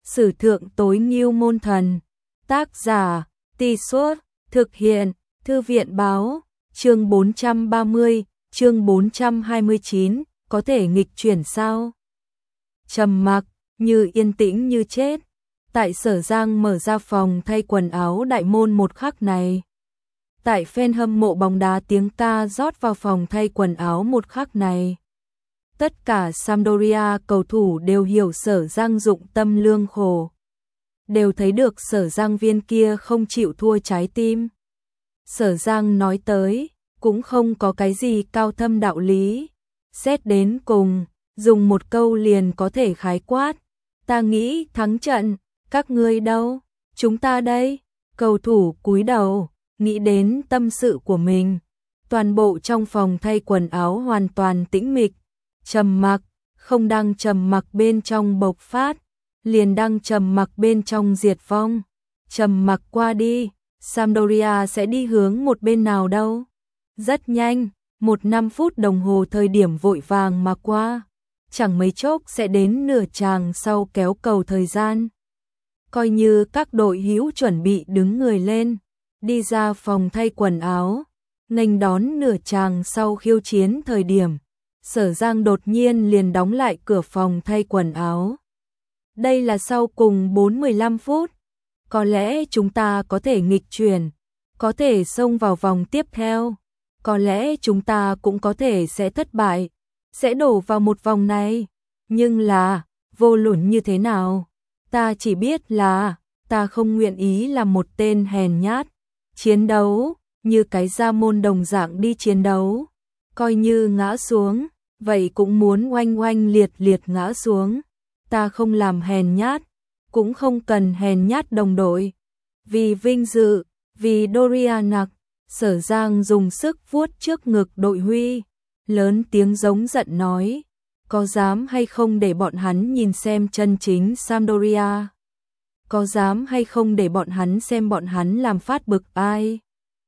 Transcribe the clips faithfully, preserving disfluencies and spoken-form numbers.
Sử thượng tối ngưu môn thần. Tác giả, Tì Suốt, thực hiện, Thư viện báo, chương bốn trăm ba mươi, chương bốn trăm hai mươi chín, có thể nghịch chuyển sao? Trầm mặc, như yên tĩnh như chết. Tại Sở Giang mở ra phòng thay quần áo đại môn một khắc này. Tại fan hâm mộ bóng đá tiếng ca rót vào phòng thay quần áo một khắc này. Tất cả Sampdoria cầu thủ đều hiểu Sở Giang dụng tâm lương khổ. Đều thấy được Sở Giang viên kia không chịu thua trái tim. Sở Giang nói tới, cũng không có cái gì cao thâm đạo lý. Xét đến cùng, dùng một câu liền có thể khái quát. Ta nghĩ thắng trận, các ngươi đâu? Chúng ta đây. Cầu thủ cúi đầu, nghĩ đến tâm sự của mình. Toàn bộ trong phòng thay quần áo hoàn toàn tĩnh mịch, trầm mặc, không đang trầm mặc bên trong bộc phát, liền đang trầm mặc bên trong diệt vong. Trầm mặc qua đi, Sampdoria sẽ đi hướng một bên nào đâu? Rất nhanh, một năm phút đồng hồ thời điểm vội vàng mà qua, chẳng mấy chốc sẽ đến nửa chàng sau kéo cầu thời gian. Coi như các đội hữu chuẩn bị đứng người lên, đi ra phòng thay quần áo, nghênh đón nửa chàng sau khiêu chiến thời điểm, Sở Giang đột nhiên liền đóng lại cửa phòng thay quần áo. Đây là sau cùng bốn mươi lăm phút, có lẽ chúng ta có thể nghịch chuyển, có thể xông vào vòng tiếp theo, có lẽ chúng ta cũng có thể sẽ thất bại, sẽ đổ vào một vòng này, nhưng là, vô luận như thế nào, ta chỉ biết là, ta không nguyện ý là một tên hèn nhát, chiến đấu, như cái gia môn đồng dạng đi chiến đấu, coi như ngã xuống, vậy cũng muốn oanh oanh liệt liệt ngã xuống, ta không làm hèn nhát, cũng không cần hèn nhát đồng đội, vì vinh dự, vì Dorianak. Sở Giang dùng sức vuốt trước ngực đội huy, lớn tiếng giống giận nói, có dám hay không để bọn hắn nhìn xem chân chính Sampdoria? Có dám hay không để bọn hắn xem bọn hắn làm phát bực ai?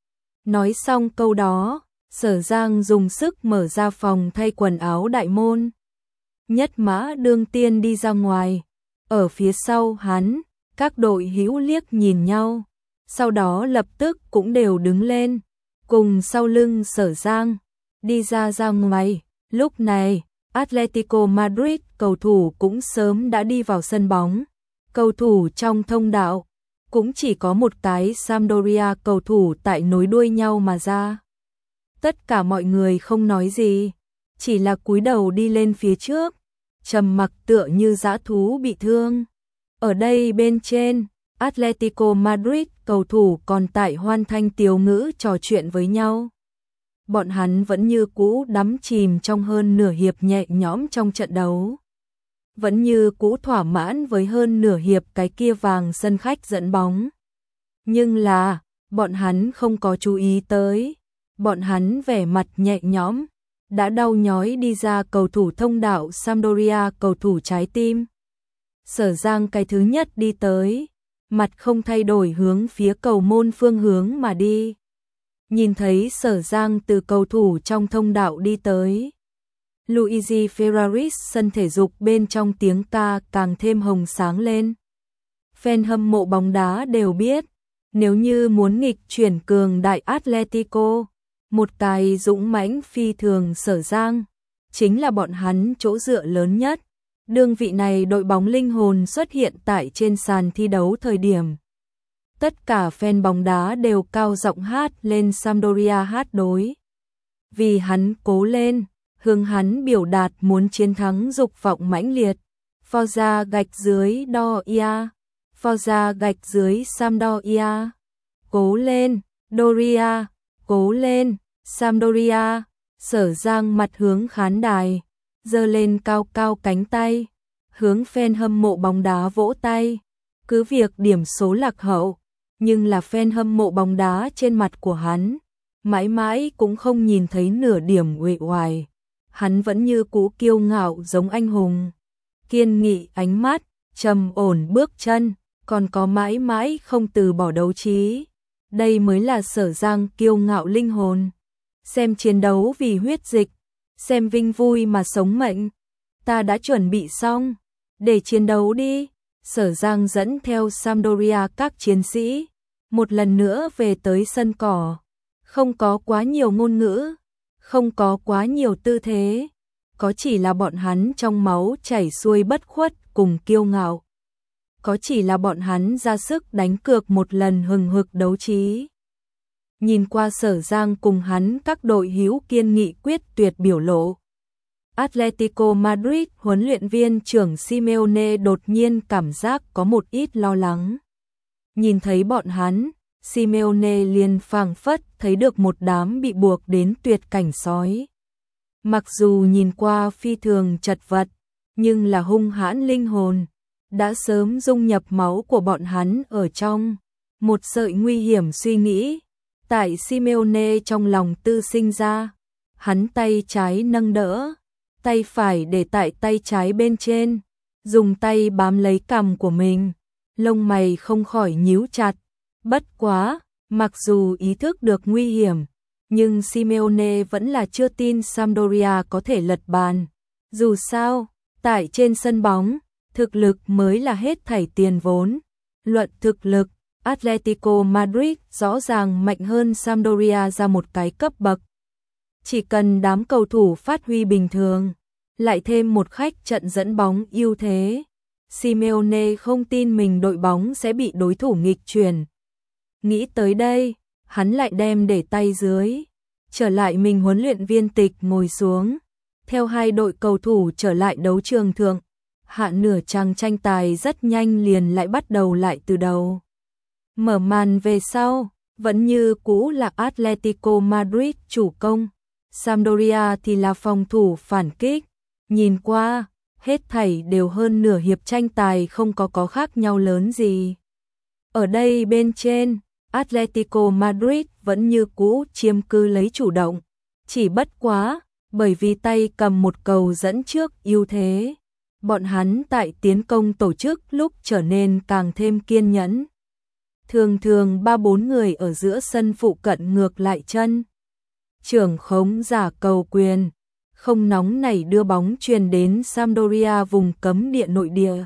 Nói xong câu đó, Sở Giang dùng sức mở ra phòng thay quần áo đại môn. Nhất Mã Đương Tiên đi ra ngoài, ở phía sau hắn, các đội hữu liếc nhìn nhau. Sau đó lập tức cũng đều đứng lên, cùng sau lưng Sở Giang, đi ra ra ngoài. Lúc này, Atletico Madrid cầu thủ cũng sớm đã đi vào sân bóng. Cầu thủ trong thông đạo, cũng chỉ có một cái Sampdoria cầu thủ tại nối đuôi nhau mà ra. Tất cả mọi người không nói gì, chỉ là cúi đầu đi lên phía trước, trầm mặc tựa như dã thú bị thương. Ở đây bên trên, Atletico Madrid cầu thủ còn tại hoan thanh tiếu ngữ trò chuyện với nhau. Bọn hắn vẫn như cũ đắm chìm trong hơn nửa hiệp nhẹ nhõm trong trận đấu. Vẫn như cũ thỏa mãn với hơn nửa hiệp cái kia vàng sân khách dẫn bóng. Nhưng là, bọn hắn không có chú ý tới. Bọn hắn vẻ mặt nhẹ nhõm, đã đau nhói đi ra cầu thủ thông đạo Sampdoria cầu thủ trái tim. Sở Giang cái thứ nhất đi tới, mặt không thay đổi hướng phía cầu môn phương hướng mà đi. Nhìn thấy Sở Giang từ cầu thủ trong thông đạo đi tới. Luigi Ferraris sân thể dục bên trong tiếng ca càng thêm hồng sáng lên. Fan hâm mộ bóng đá đều biết, nếu như muốn nghịch chuyển cường đại Atletico, một cái dũng mãnh phi thường Sở Giang, chính là bọn hắn chỗ dựa lớn nhất. Đương vị này đội bóng linh hồn xuất hiện tại trên sàn thi đấu thời điểm. Tất cả fan bóng đá đều cao giọng hát lên Sampdoria hát đối. Vì hắn cố lên, hướng hắn biểu đạt muốn chiến thắng dục vọng mãnh liệt. Forza gạch dưới Doria, Forza gạch dưới Sampdoria. Cố lên, Doria, cố lên, Sampdoria. Sở Giang mặt hướng khán đài, giơ lên cao cao cánh tay, hướng fan hâm mộ bóng đá vỗ tay. Cứ việc điểm số lạc hậu, nhưng là fan hâm mộ bóng đá trên mặt của hắn, mãi mãi cũng không nhìn thấy nửa điểm uể oải. Hắn vẫn như cũ kiêu ngạo giống anh hùng, kiên nghị ánh mắt, trầm ổn bước chân, còn có mãi mãi không từ bỏ đấu trí. Đây mới là Sở Giang kiêu ngạo linh hồn. Xem chiến đấu vì huyết dịch, xem vinh vui mà sống mệnh. Ta đã chuẩn bị xong, để chiến đấu đi. Sở Giang dẫn theo Sampdoria các chiến sĩ, một lần nữa về tới sân cỏ. Không có quá nhiều ngôn ngữ, không có quá nhiều tư thế, có chỉ là bọn hắn trong máu chảy xuôi bất khuất cùng kiêu ngạo. Có chỉ là bọn hắn ra sức đánh cược một lần hừng hực đấu trí. Nhìn qua Sở Giang cùng hắn các đội hữu kiên nghị quyết tuyệt biểu lộ. Atletico Madrid huấn luyện viên trưởng Simeone đột nhiên cảm giác có một ít lo lắng. Nhìn thấy bọn hắn, Simeone liền phảng phất thấy được một đám bị buộc đến tuyệt cảnh sói. Mặc dù nhìn qua phi thường chật vật, nhưng là hung hãn linh hồn, đã sớm dung nhập máu của bọn hắn ở trong. Một sợi nguy hiểm suy nghĩ, tại Simeone trong lòng tư sinh ra, hắn tay trái nâng đỡ, tay phải để tại tay trái bên trên, dùng tay bám lấy cằm của mình, lông mày không khỏi nhíu chặt. Bất quá, mặc dù ý thức được nguy hiểm, nhưng Simeone vẫn là chưa tin Sampdoria có thể lật bàn. Dù sao, tại trên sân bóng, thực lực mới là hết thảy tiền vốn. Luận thực lực, Atletico Madrid rõ ràng mạnh hơn Sampdoria ra một cái cấp bậc. Chỉ cần đám cầu thủ phát huy bình thường, lại thêm một khách trận dẫn bóng ưu thế, Simeone không tin mình đội bóng sẽ bị đối thủ nghịch chuyển. Nghĩ tới đây, hắn lại đem để tay dưới, trở lại mình huấn luyện viên tịch ngồi xuống, theo hai đội cầu thủ trở lại đấu trường thượng. Hạ nửa trang tranh tài rất nhanh liền lại bắt đầu lại từ đầu. Mở màn về sau, vẫn như cũ là Atletico Madrid chủ công, Sampdoria thì là phòng thủ phản kích. Nhìn qua, hết thảy đều hơn nửa hiệp tranh tài không có có khác nhau lớn gì. Ở đây bên trên, Atletico Madrid vẫn như cũ chiếm cứ lấy chủ động, chỉ bất quá, bởi vì tay cầm một cầu dẫn trước ưu thế. Bọn hắn tại tiến công tổ chức lúc trở nên càng thêm kiên nhẫn. Thường thường ba bốn người ở giữa sân phụ cận ngược lại chân. Trưởng khống giả cầu quyền, không nóng nảy đưa bóng truyền đến Sampdoria vùng cấm địa nội địa.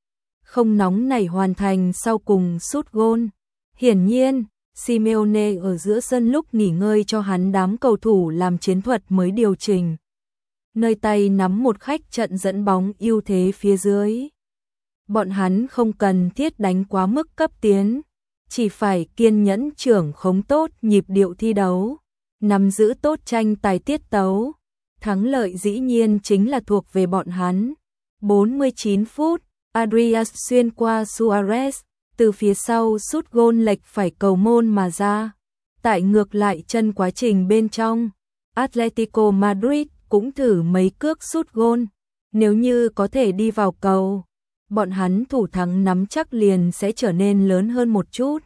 Không nóng nảy hoàn thành sau cùng sút gôn. Hiển nhiên, Simeone ở giữa sân lúc nghỉ ngơi cho hắn đám cầu thủ làm chiến thuật mới điều chỉnh. Nơi tay nắm một khách trận dẫn bóng ưu thế phía dưới. Bọn hắn không cần thiết đánh quá mức cấp tiến, chỉ phải kiên nhẫn trưởng khống tốt nhịp điệu thi đấu, nắm giữ tốt tranh tài tiết tấu. Thắng lợi dĩ nhiên chính là thuộc về bọn hắn. bốn mươi chín phút, Adrias xuyên qua Suarez, từ phía sau sút gôn lệch phải cầu môn mà ra. Tại ngược lại chân quá trình bên trong, Atletico Madrid cũng thử mấy cước sút gôn, nếu như có thể đi vào cầu, bọn hắn thủ thắng nắm chắc liền sẽ trở nên lớn hơn một chút.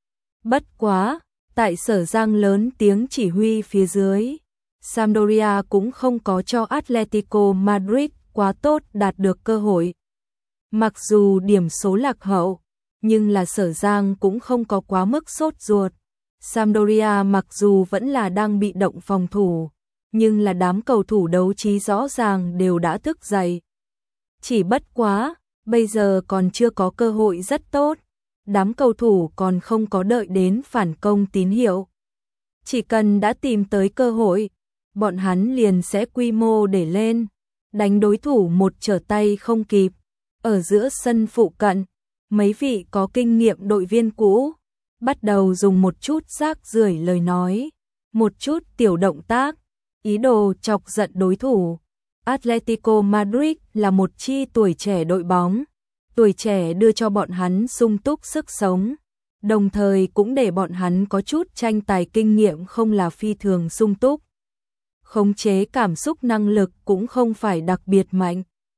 Bất quá, tại Sở Giang lớn tiếng chỉ huy phía dưới, Sampdoria cũng không có cho Atletico Madrid quá tốt đạt được cơ hội. Mặc dù điểm số lạc hậu, nhưng là Sở Giang cũng không có quá mức sốt ruột. Sampdoria mặc dù vẫn là đang bị động phòng thủ, nhưng là đám cầu thủ đấu trí rõ ràng đều đã thức dậy. Chỉ bất quá, bây giờ còn chưa có cơ hội rất tốt, đám cầu thủ còn không có đợi đến phản công tín hiệu. Chỉ cần đã tìm tới cơ hội, bọn hắn liền sẽ quy mô để lên, đánh đối thủ một trở tay không kịp. Ở giữa sân phụ cận, mấy vị có kinh nghiệm đội viên cũ, bắt đầu dùng một chút rác rưởi lời nói, một chút tiểu động tác, ý đồ chọc giận đối thủ. Atletico Madrid là một chi tuổi trẻ đội bóng, tuổi trẻ đưa cho bọn hắn sung túc sức sống, đồng thời cũng để bọn hắn có chút tranh tài kinh nghiệm không là phi thường sung túc. Khống chế cảm xúc năng lực cũng không phải đặc biệt mạnh.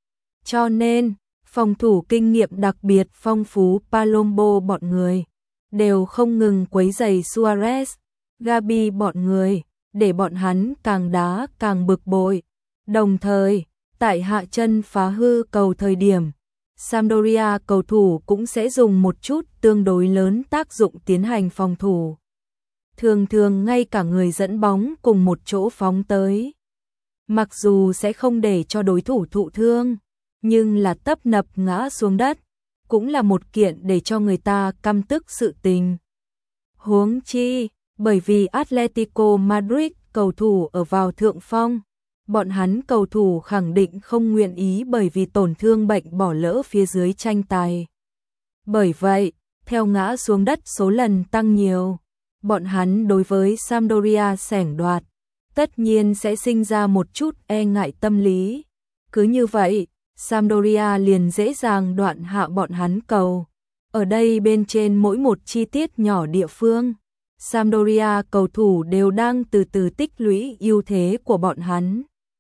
Cho nên, phòng thủ kinh nghiệm đặc biệt phong phú Palombo bọn người, đều không ngừng quấy rầy Suarez, Gabi bọn người, để bọn hắn càng đá càng bực bội. Đồng thời, tại hạ chân phá hư cầu thời điểm, Sampdoria cầu thủ cũng sẽ dùng một chút tương đối lớn tác dụng tiến hành phòng thủ. Thường thường ngay cả người dẫn bóng cùng một chỗ phóng tới. Mặc dù sẽ không để cho đối thủ thụ thương, nhưng là tấp nập ngã xuống đất, cũng là một kiện để cho người ta căm tức sự tình. Huống chi, bởi vì Atletico Madrid cầu thủ ở vào thượng phong, bọn hắn cầu thủ khẳng định không nguyện ý bởi vì tổn thương bệnh bỏ lỡ phía dưới tranh tài. Bởi vậy, theo ngã xuống đất số lần tăng nhiều, bọn hắn đối với Sampdoria sẻng đoạt, tất nhiên sẽ sinh ra một chút e ngại tâm lý. Cứ như vậy, Sampdoria liền dễ dàng đoạn hạ bọn hắn cầu. Ở đây bên trên mỗi một chi tiết nhỏ địa phương, Sampdoria cầu thủ đều đang từ từ tích lũy ưu thế của bọn hắn.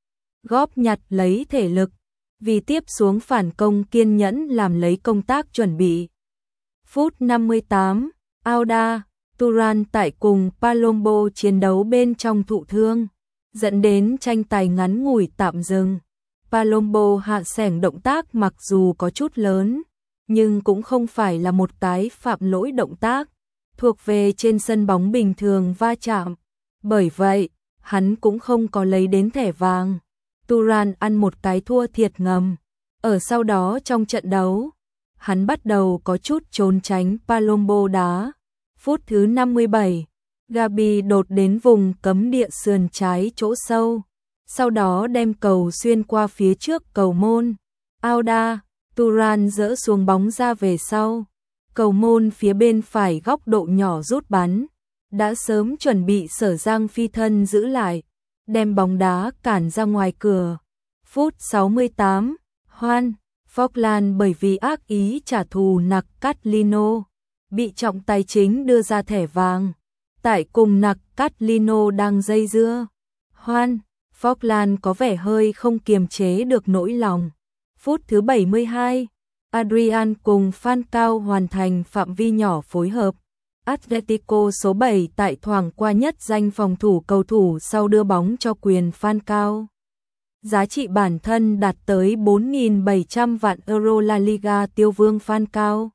Góp nhặt lấy thể lực, vì tiếp xuống phản công kiên nhẫn làm lấy công tác chuẩn bị. Phút năm mươi tám, Arda Turan tại cùng Palombo chiến đấu bên trong thụ thương, dẫn đến tranh tài ngắn ngủi tạm dừng. Palombo hạ sẻng động tác mặc dù có chút lớn, nhưng cũng không phải là một cái phạm lỗi động tác, thuộc về trên sân bóng bình thường va chạm. Bởi vậy, hắn cũng không có lấy đến thẻ vàng. Turan ăn một cái thua thiệt ngầm. Ở sau đó trong trận đấu, hắn bắt đầu có chút trốn tránh Palombo đá. Phút thứ năm mươi bảy, Gabi đột đến vùng cấm địa sườn trái chỗ sâu, sau đó đem cầu xuyên qua phía trước cầu môn. Arda Turan dỡ xuống bóng ra về sau. Cầu môn phía bên phải góc độ nhỏ rút bắn, đã sớm chuẩn bị Sở Giang phi thân giữ lại, đem bóng đá cản ra ngoài cửa. Phút sáu mươi tám, Juan Falkland bởi vì ác ý trả thù nặc Catlino, bị trọng tài chính đưa ra thẻ vàng. Tại cùng nặc Catlino đang dây dưa, Juan Falkland có vẻ hơi không kiềm chế được nỗi lòng. Phút thứ bảy mươi hai, Adrian cùng Falcao hoàn thành phạm vi nhỏ phối hợp. Atletico số bảy tại thoảng qua nhất danh phòng thủ cầu thủ sau đưa bóng cho quyền Falcao. Giá trị bản thân đạt tới bốn nghìn bảy trăm vạn euro. La Liga tiêu vương Falcao.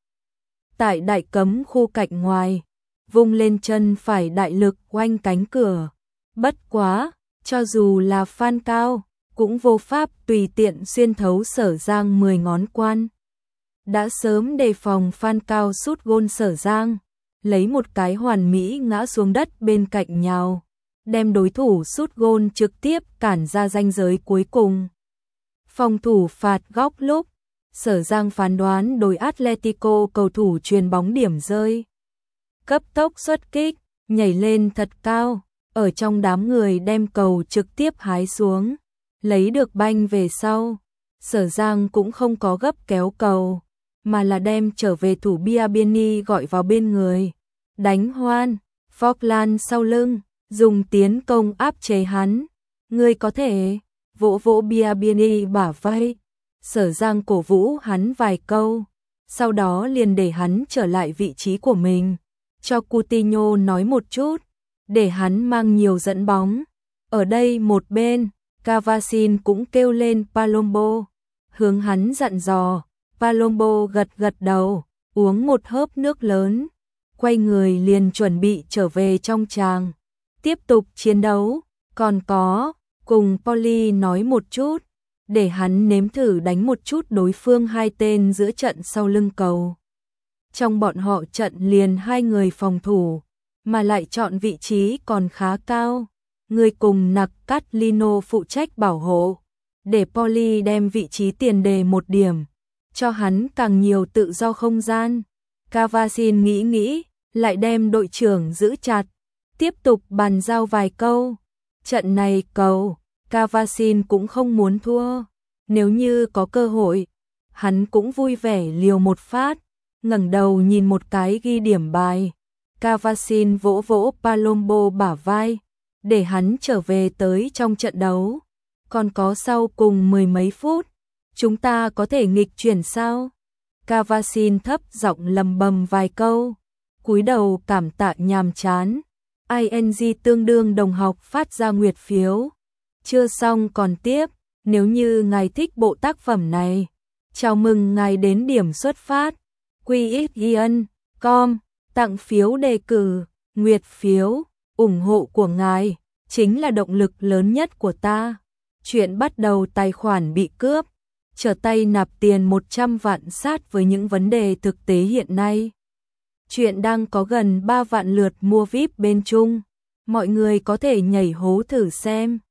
Tại đại cấm khu cạnh ngoài, vung lên chân phải đại lực oanh cánh cửa. Bất quá, cho dù là Falcao, cũng vô pháp tùy tiện xuyên thấu Sở Giang mười ngón quan. Đã sớm đề phòng Falcao sút gôn Sở Giang, lấy một cái hoàn mỹ ngã xuống đất bên cạnh nhào, đem đối thủ sút gôn trực tiếp cản ra ranh giới cuối cùng. Phòng thủ phạt góc lúc, Sở Giang phán đoán đối Atletico cầu thủ chuyền bóng điểm rơi. Cấp tốc xuất kích, nhảy lên thật cao, ở trong đám người đem cầu trực tiếp hái xuống, lấy được banh về sau. Sở Giang cũng không có gấp kéo cầu, mà là đem trở về thủ Biabiany gọi vào bên người, đánh Juan Falkland sau lưng, dùng tiến công áp chế hắn. Ngươi có thể vỗ vỗ Biabiany bả vai. Sở Giang cổ vũ hắn vài câu, sau đó liền để hắn trở lại vị trí của mình, cho Coutinho nói một chút, để hắn mang nhiều dẫn bóng. Ở đây một bên, Cavasin cũng kêu lên Palombo, hướng hắn dặn dò. Palombo gật gật đầu, uống một hớp nước lớn, quay người liền chuẩn bị trở về trong tràng, tiếp tục chiến đấu. Còn có, cùng Poli nói một chút, để hắn nếm thử đánh một chút đối phương hai tên giữa trận sau lưng cầu. Trong bọn họ trận liền hai người phòng thủ, mà lại chọn vị trí còn khá cao. Người cùng nặc Catlino phụ trách bảo hộ, để Poli đem vị trí tiền đề một điểm, cho hắn càng nhiều tự do không gian. Cavasin nghĩ nghĩ, lại đem đội trưởng giữ chặt, tiếp tục bàn giao vài câu. Trận này cầu, Cavasin cũng không muốn thua, nếu như có cơ hội, hắn cũng vui vẻ liều một phát. Ngẩng đầu nhìn một cái ghi điểm bài, Cavasin vỗ vỗ Palombo bả vai, để hắn trở về tới trong trận đấu. Còn có sau cùng mười mấy phút, chúng ta có thể nghịch chuyển sao? Cavasin thấp giọng lầm bầm vài câu, cúi đầu cảm tạ nhàm chán. i en giê tương đương đồng học phát ra nguyệt phiếu. Chưa xong còn tiếp, nếu như ngài thích bộ tác phẩm này, chào mừng ngài đến điểm xuất phát. quy ích ian chấm com, tặng phiếu đề cử, nguyệt phiếu, ủng hộ của ngài chính là động lực lớn nhất của ta. Chuyện bắt đầu tài khoản bị cướp. trở tay nạp tiền một trăm vạn sát với những vấn đề thực tế hiện nay. Chuyện đang có gần ba vạn lượt mua vi ai pi bên Trung. Mọi người có thể nhảy hố thử xem.